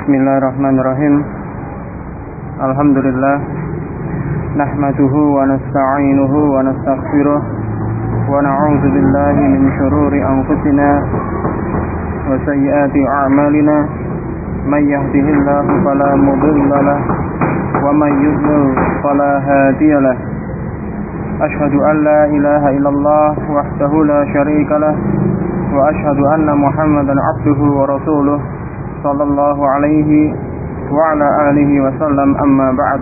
Bismillahirrahmanirrahim. Alhamdulillah. Nahmaduhu wa nasta'inuhu wa nastaghfiruh wa na'udzu billahi min shururi anfusina wa sayyiati a'malina. May yahdihillahu fala mudilla lahu wa may yudlil fala hadiya lahu. Asyhadu an la ilaha illallah wahdahu la syarika lahu wa asyhadu anna Muhammadan 'abduhu wa rasuluh sallallahu alaihi wa ala alihi wasallam, amma ba'd.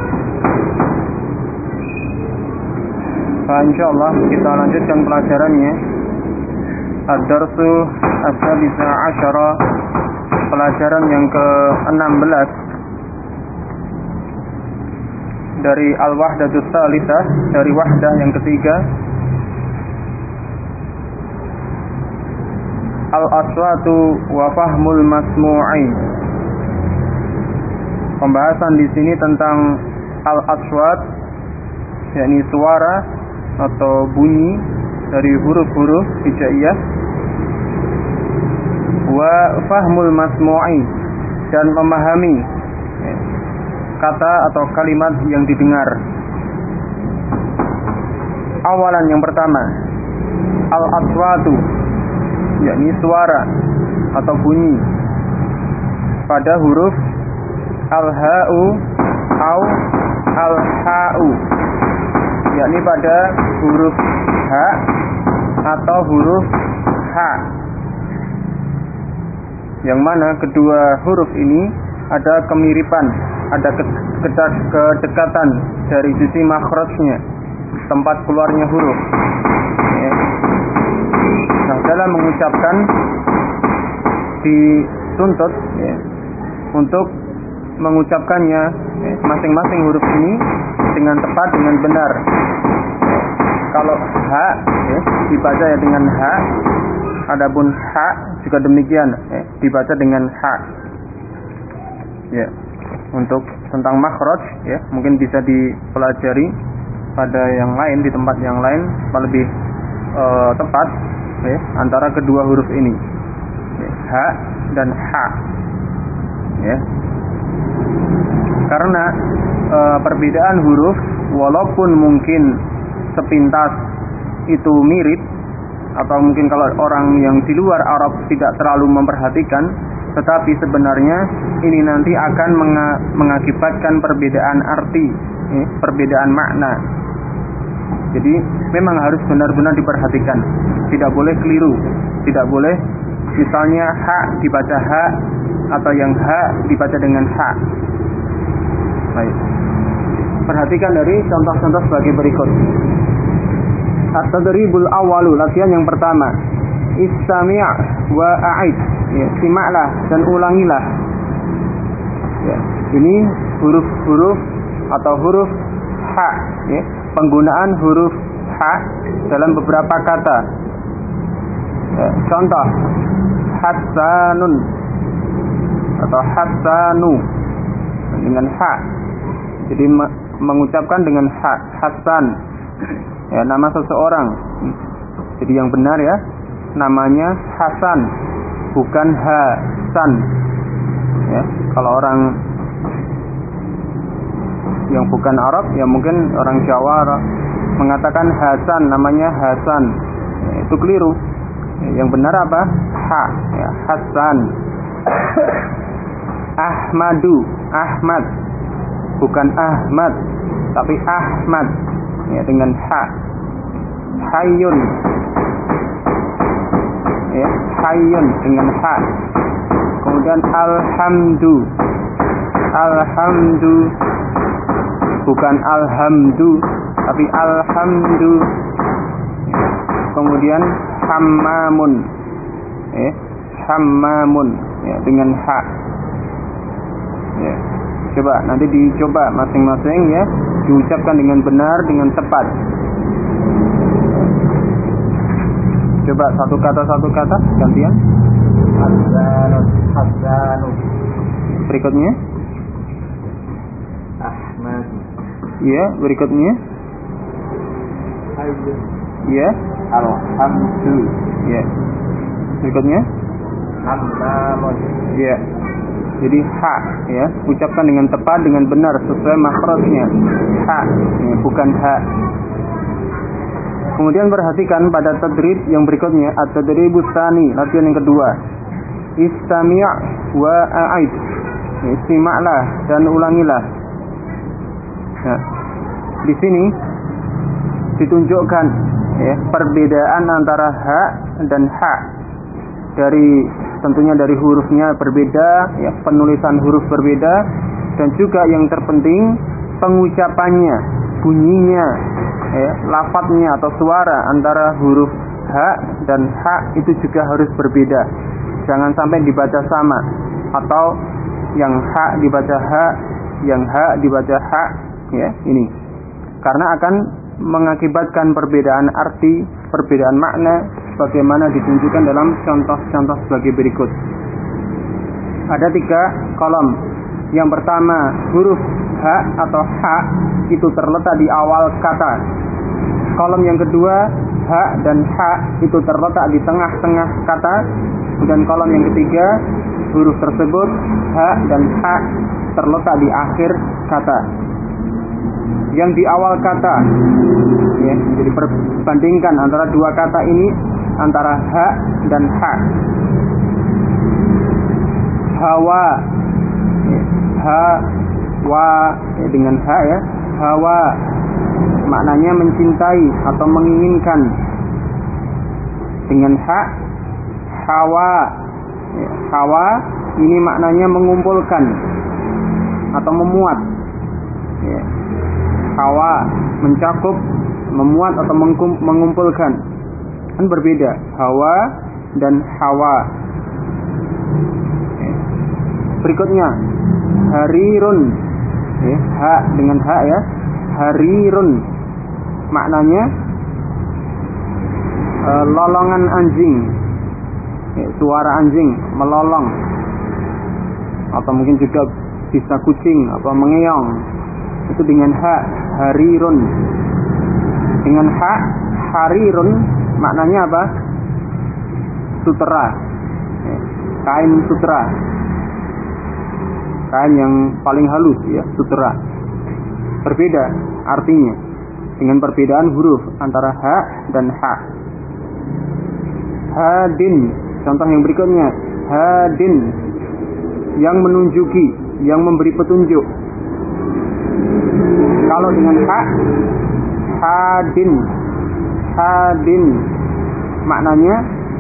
Insyaallah kita lanjutkan pelajarannya Ad-Darsu As-Sadisa Asyara, pelajaran yang ke-16 dari Al-Wahdatus Tsalitsaah, dari wahdah yang ketiga, Al-Aswatu wa Fahmul Masmu'i. Pembahasan di sini tentang Al-Aswat, yakni suara atau bunyi dari huruf-huruf hijaiyah, wa Fahmul Masmu'i, dan memahami kata atau kalimat yang didengar. Awalan, yang pertama, Al-Aswatu, yakni suara atau bunyi pada huruf al-ha'u au al-ha'u, yakni pada huruf ha atau huruf ha, yang mana kedua huruf ini ada kemiripan, ada kedekatan dari sisi makhrajnya, tempat keluarnya huruf. Nah, dalam mengucapkan dituntut untuk mengucapkannya masing-masing huruf ini dengan tepat, dengan benar. Kalau ha dibaca dengan ha, adapun ha juga demikian, dibaca dengan ha. Untuk tentang makhraj mungkin bisa dipelajari pada yang lain, di tempat yang lain lebih tepat antara kedua huruf ini, ha dan ha, karena perbedaan huruf walaupun mungkin sepintas itu mirip, atau mungkin kalau orang yang di luar Arab tidak terlalu memperhatikan, tetapi sebenarnya ini nanti akan mengakibatkan perbedaan arti, perbedaan makna. Jadi memang harus benar-benar diperhatikan, tidak boleh keliru, tidak boleh misalnya ha dibaca ha atau yang ha dibaca dengan ha. Baik. Perhatikan dari contoh-contoh sebagai berikut. At-tadribul awwalu, latihan yang pertama. Istami' wa a'id. Simaklah dan ulangilah. Ini huruf-huruf atau huruf ha, penggunaan huruf ha dalam beberapa kata. Contoh, hasanun atau hasanu dengan ha. Jadi mengucapkan dengan ha, Hasan, nama seseorang. Jadi yang benar namanya Hasan, bukan Hasan. Kalau orang yang bukan Arab, mungkin orang Jawa mengatakan Hasan, namanya Hasan, itu keliru. Yang benar apa? Ha, Hasan. Ahmadu, Ahmad, bukan Ahmad, tapi Ahmad, dengan ha. Hayyun, Hayyun dengan ha. Kemudian alhamdu, alhamdu, bukan alhamdu, tapi alhamdu. Kemudian hammamun, hammamun, dengan ha. Coba nanti dicoba masing-masing diucapkan dengan benar, dengan tepat. Coba satu kata gantian. Hasanun, Hasanu. Berikutnya Ahmad. Berikutnya Hayyun. Alhamdu. Berikutnya Hammamun. Jadi ha, ya, ucapkan dengan tepat, dengan benar sesuai makhrajnya. Ha, ya, bukan ha. Kemudian perhatikan pada tadrib yang berikutnya, at-tadribus tsani, latihan yang kedua. Istami' wa a'id. Ya, simaklah dan ulangilah. Nah, di sini ditunjukkan ya, perbedaan antara ha dan ha. Tentunya dari hurufnya berbeda, ya, penulisan huruf berbeda, dan juga yang terpenting pengucapannya, bunyinya, ya, lafadznya atau suara antara huruf ha dan ha itu juga harus berbeda. Jangan sampai dibaca sama, atau yang ha dibaca ha, yang ha dibaca ha, ya, ini. Karena akan mengakibatkan perbedaan arti, perbedaan makna, sebagaimana ditunjukkan dalam contoh-contoh sebagai berikut. Ada 3 kolom. Yang pertama, huruf ha atau ha itu terletak di awal kata. Kolom yang kedua, ha dan ha itu terletak di tengah-tengah kata. Dan kolom yang ketiga, huruf tersebut ha dan ha terletak di akhir kata. Yang di awal kata, ya, jadi perbandingkan antara 2 kata ini, antara ha dan ha. Hawa, ya, ha, wa, ya, dengan ha, ya, hawa maknanya mencintai atau menginginkan. Dengan ha, hawa, ya, hawa ini maknanya mengumpulkan atau memuat, ya. Hawa mencakup, memuat atau mengumpulkan. Kan berbeda hawa dan hawa. Berikutnya harirun, ya, ha dengan ha, ya, harirun maknanya lolongan anjing, ya, suara anjing melolong, atau mungkin juga bisa kucing atau mengeong. Itu dengan ha, harirun. Dengan ha, harirun maknanya apa? Sutera, kain sutera, kain yang paling halus, ya, sutera. Berbeda artinya dengan perbedaan huruf antara ha dan ha. Hadin, contoh yang berikutnya, hadin yang menunjuki, yang memberi petunjuk. Kalau dengan ha, hadin, hadin maknanya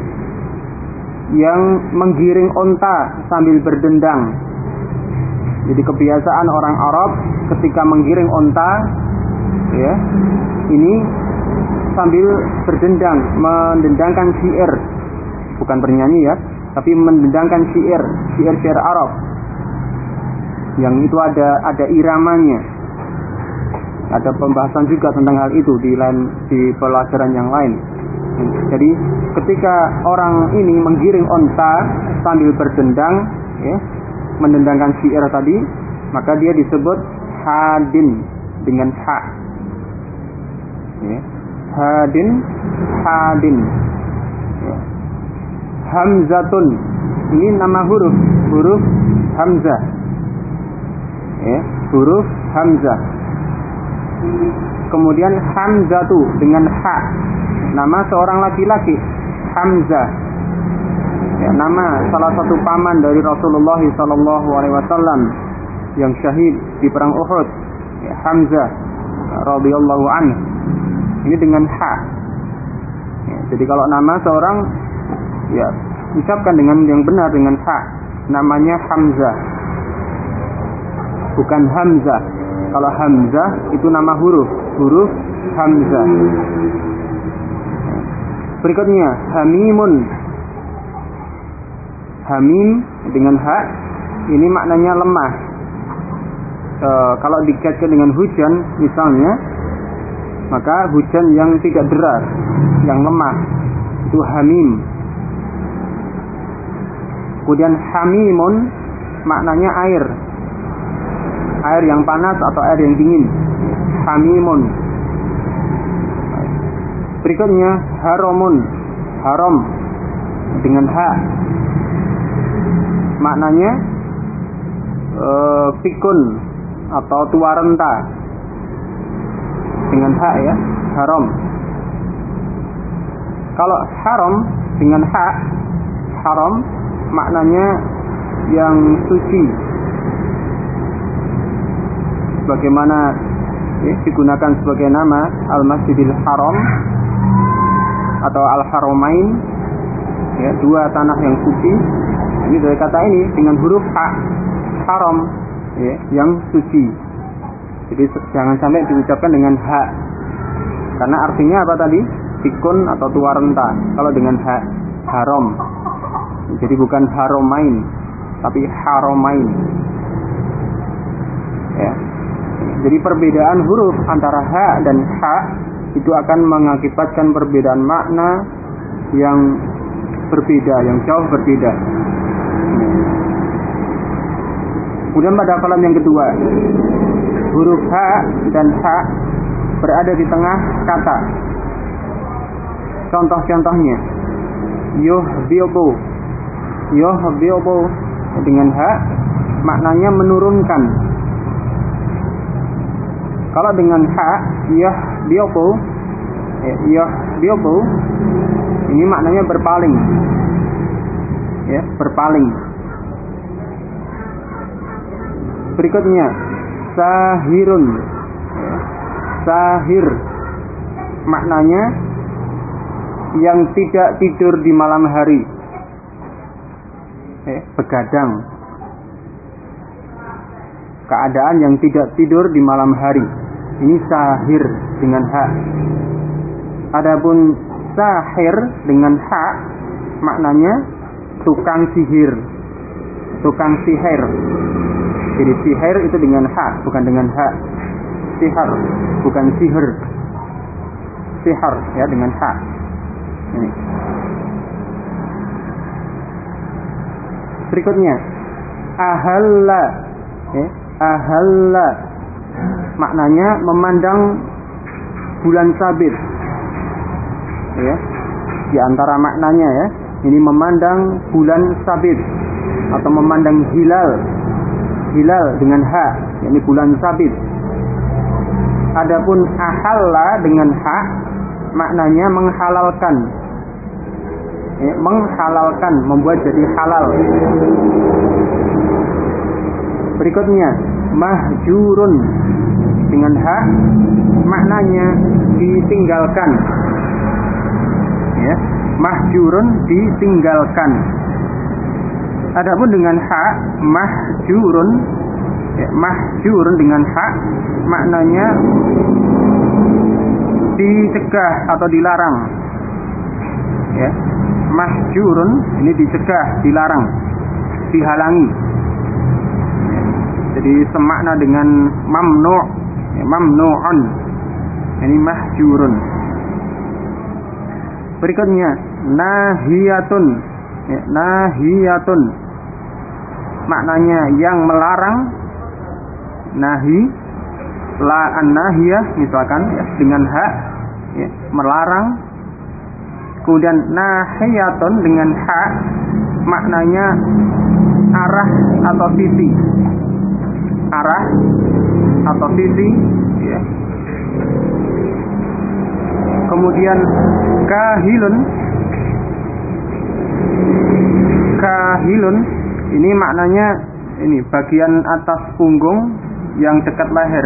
yang menggiring onta sambil berdendang. Jadi kebiasaan orang Arab ketika menggiring onta, ya, ini sambil berdendang, mendendangkan syair, bukan bernyanyi, ya, tapi mendendangkan syair Arab, yang itu ada iramanya. Ada pembahasan juga tentang hal itu di pelajaran yang lain. Jadi ketika orang ini menggiring onta sambil berdendang, ya, mendendangkan syair tadi, maka dia disebut hadin dengan ha, ya. Hadin, hadin, ya. Hamzatun, ini nama huruf hamzah, ya, huruf hamzah. Kemudian hamzatu dengan ha, nama seorang laki-laki, Hamzah, ya, nama salah satu paman dari Rasulullah SAW yang syahid di perang Uhud, ya, Hamzah radhiyallahu anhu. Ini dengan ha, ya, jadi kalau nama seorang, ya, ucapkan dengan yang benar dengan ha, namanya Hamzah, bukan Hamzah. Kalau Hamzah itu nama huruf Hamzah. Berikutnya hamimun. Hamim dengan ha, ini maknanya lemah. Kalau dikaitkan dengan hujan misalnya, maka hujan yang tidak deras, yang lemah, itu hamim. Kemudian hamimun maknanya air yang panas atau air yang dingin, hamimun. Berikutnya haromun, haram dengan ha, maknanya pikun atau tua renta dengan hak ya, haram. Kalau haram dengan hak, haram maknanya yang suci, bagaimana digunakan sebagai nama Al-Masjidil Haram atau Al-Haramain ya, dua tanah yang suci. Ini dari kata ini dengan huruf ha, haram ya, yang suci. Jadi jangan sampai diucapkan dengan ha, karena artinya apa tadi? Pikun atau tua renta. Kalau dengan ha, haram. Jadi bukan haramain, tapi haramain ya. Jadi perbedaan huruf antara ha dan ha itu akan mengakibatkan perbedaan makna yang berbeda, yang jauh berbeda. Kemudian pada kalam yang kedua, huruf ha dan ha berada di tengah kata. Contoh-contohnya, yuhbitu. Yuhbitu dengan ha maknanya menurunkan. Kalau dengan ha, yuhbitu ini maknanya berpaling. Ya, berpaling. Berikutnya, sahirun. Sahir maknanya yang tidak tidur di malam hari. Begadang. Keadaan yang tidak tidur di malam hari. Ini sahir dengan ha. Adapun sahir dengan ha maknanya tukang sihir. Tukang sihir. Jadi sihir itu dengan ha, bukan dengan ha. Sihir, bukan sihir. Sihir ya dengan ha. Ini. Berikutnya, ahalla. Ahalla maknanya memandang bulan sabit. Ya. Di antara maknanya ya, ini memandang bulan sabit atau memandang hilal. Hilal dengan ha, yakni bulan sabit. Adapun ahalla dengan ha maknanya menghalalkan. Menghalalkan, membuat jadi halal. Berikutnya, mahjurun dengan ha maknanya ditinggalkan. Ya, mahjurun ditinggalkan. Adapun dengan ha mahjurun, ya, mahjurun dengan ha maknanya dicegah atau dilarang. Ya, mahjurun ini dicegah, dilarang, dihalangi. Ya, jadi semakna dengan mamnu', ya, mamnu'un. Ini mahjurun. Berikutnya nahiyatun. Ya, nahiyatun maknanya yang melarang. Nahi, la an-nahiyah misalkan ya, dengan ha ya, melarang. Kemudian nahiyatun dengan ha maknanya arah atau sisi. Arah atau sisi ya. Kemudian kahilun. Kahilun ini maknanya ini bagian atas punggung yang dekat leher.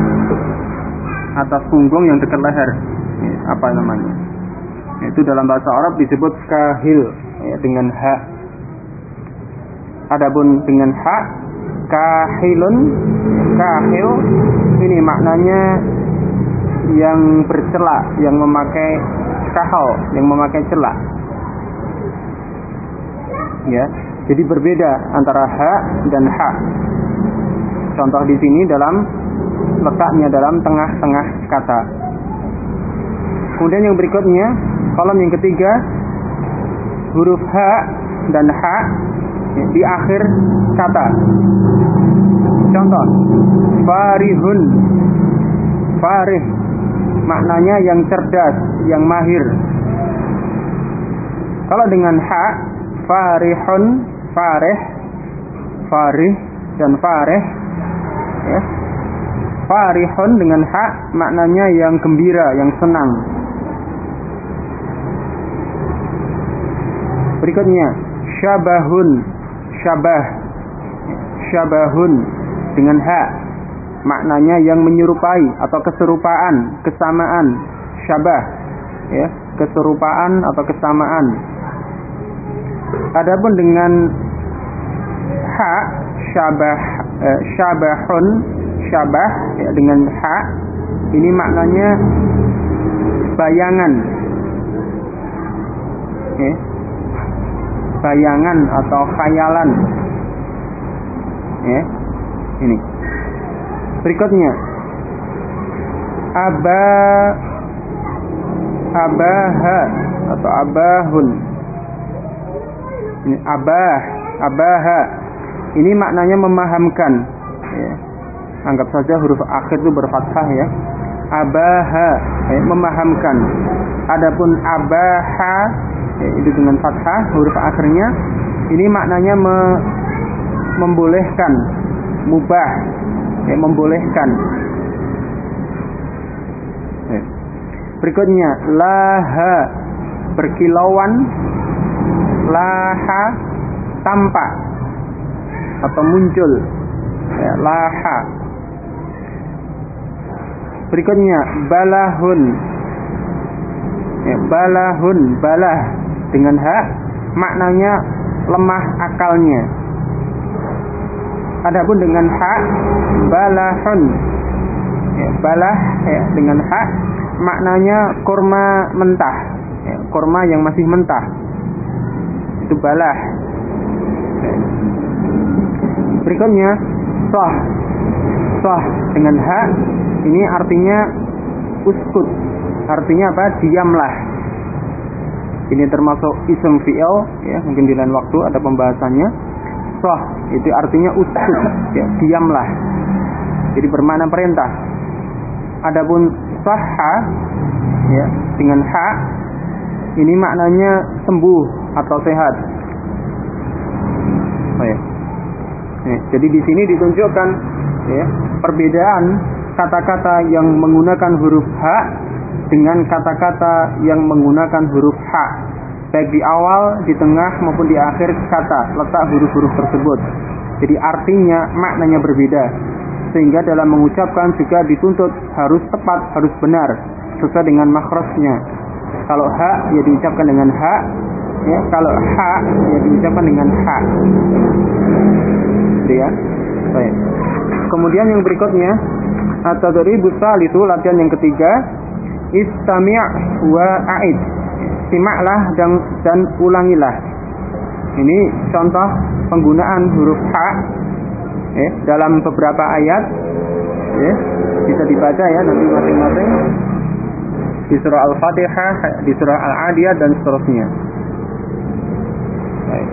Atas punggung yang dekat leher. Ini apa namanya? Itu dalam bahasa Arab disebut kahil ya, dengan ha. Adapun dengan ha, kahilun, kahil ini maknanya yang bercela, yang memakai kahal, yang memakai celak. Ya, jadi berbeda antara ha dan ha. Contoh di sini dalam letaknya dalam tengah-tengah kata. Kemudian yang berikutnya, kolom yang ketiga, huruf ha dan ha ya, di akhir kata. Contoh, farihun. Farih maknanya yang cerdas, yang mahir. Kalau dengan ha, farihun, farih, farih dan farih ya. Farihun dengan ha maknanya yang gembira, yang senang. Berikutnya syabahun, syabah. Syabahun dengan ha maknanya yang menyerupai atau keserupaan, kesamaan. Syabah, ya, keserupaan atau kesamaan. Adapun dengan ha syabahun, syabah ya, dengan ha ini maknanya bayangan, ya, bayangan atau khayalan, ya. Ini berikutnya abaha atau abahun. Ini abaha ini maknanya memahamkan, ya. Anggap saja huruf akhir itu berfathah, ya. Abaha, ya, memahamkan. Adapun abaha, ya, itu dengan fathah huruf akhirnya, ini maknanya membolehkan, mubah, ya, membolehkan. Ya. Berikutnya laha, berkilauan. Laha, tampak atau muncul, ya, laha. Berikutnya balahun, ya, balahun, balah dengan ha maknanya lemah akalnya. Adapun dengan ha balahun, ya, balah, ya, dengan ha maknanya kurma mentah, ya, kurma yang masih mentah, itu balah. Ya. Berikutnya sah dengan ha ini artinya uskut, artinya apa? Diamlah. Ini termasuk ism fi'il, ya, mungkin di lain waktu ada pembahasannya. Sah itu artinya uskut, ya, diamlah. Jadi bermakna perintah. Adapun sahha, ya, dengan ha ini maknanya sembuh atau sehat. Oh, ya. Jadi di sini ditunjukkan, ya, perbedaan kata-kata yang menggunakan huruf ha dengan kata-kata yang menggunakan huruf ha, baik di awal, di tengah maupun di akhir kata letak huruf-huruf tersebut. Jadi artinya, maknanya berbeda, sehingga dalam mengucapkan juga dituntut harus tepat, harus benar sesuai dengan makhrajnya. Kalau ha ya diucapkan dengan ha, ya, kalau ha ya diucapkan dengan ha. Ya. Baik. Kemudian yang berikutnya at-tadribus tsalitsu, latihan yang ketiga, istami' wa a'id. Simaklah dan ulangilah. Ini contoh penggunaan huruf ha, ya, dalam beberapa ayat, ya, bisa dibaca, ya, nanti masing-masing di surah Al-Fatihah, di surah Al-Adiyat dan seterusnya. Baik.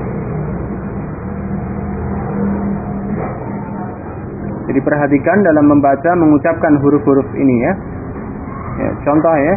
Jadi perhatikan dalam membaca, mengucapkan huruf-huruf ini, ya. Ya, contoh, ya.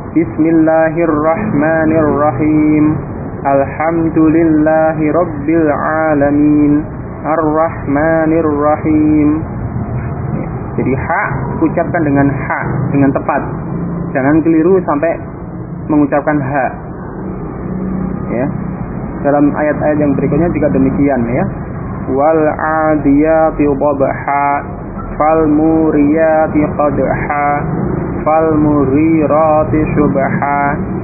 Bismillahirrahmanirrahim. Alhamdulillahi rabbil alamin. Ar-Rahmanirrahim. Ya, jadi ha ucapkan dengan ha, dengan tepat. Jangan keliru sampai mengucapkan ha. Ya. Dalam ayat-ayat yang berikutnya juga demikian, ya. Wal 'adiyati dhabha, fal muriyati qadha, fal mughirati subha.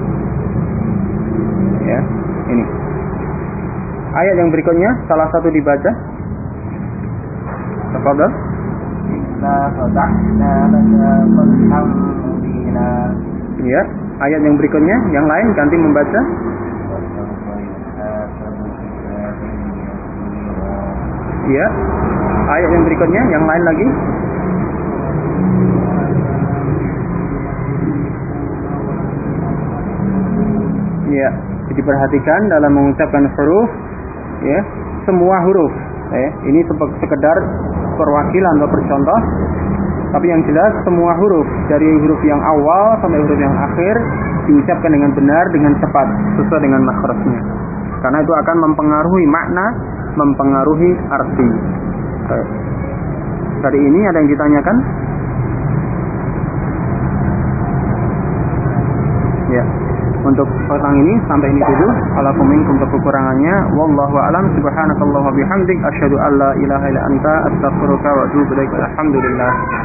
Ya, ini. Ayat yang berikutnya salah satu dibaca. Tafadhal. Inna fatahna laka fathan mubina. Ya, ayat yang berikutnya yang lain ganti membaca. Ya, ayat yang berikutnya yang lain lagi. Ya, jadi perhatikan dalam mengucapkan huruf, ya, semua huruf, ya, ini sekedar perwakilan atau percontoh, tapi yang jelas semua huruf dari huruf yang awal sampai huruf yang akhir diucapkan dengan benar, dengan tepat, sesuai dengan makhrajnya. Karena itu akan mempengaruhi makna, mempengaruhi arti. tadi ini ada yang ditanyakan? Ya. Untuk petang ini sampai ini dulu. Walaupun minkum kekurangannya, wallahu a'lam. Subhanakallah wa bihamdik asyhadu an la ilaha illa anta astaghfiruka wa atubu ilaik. Alhamdulillah.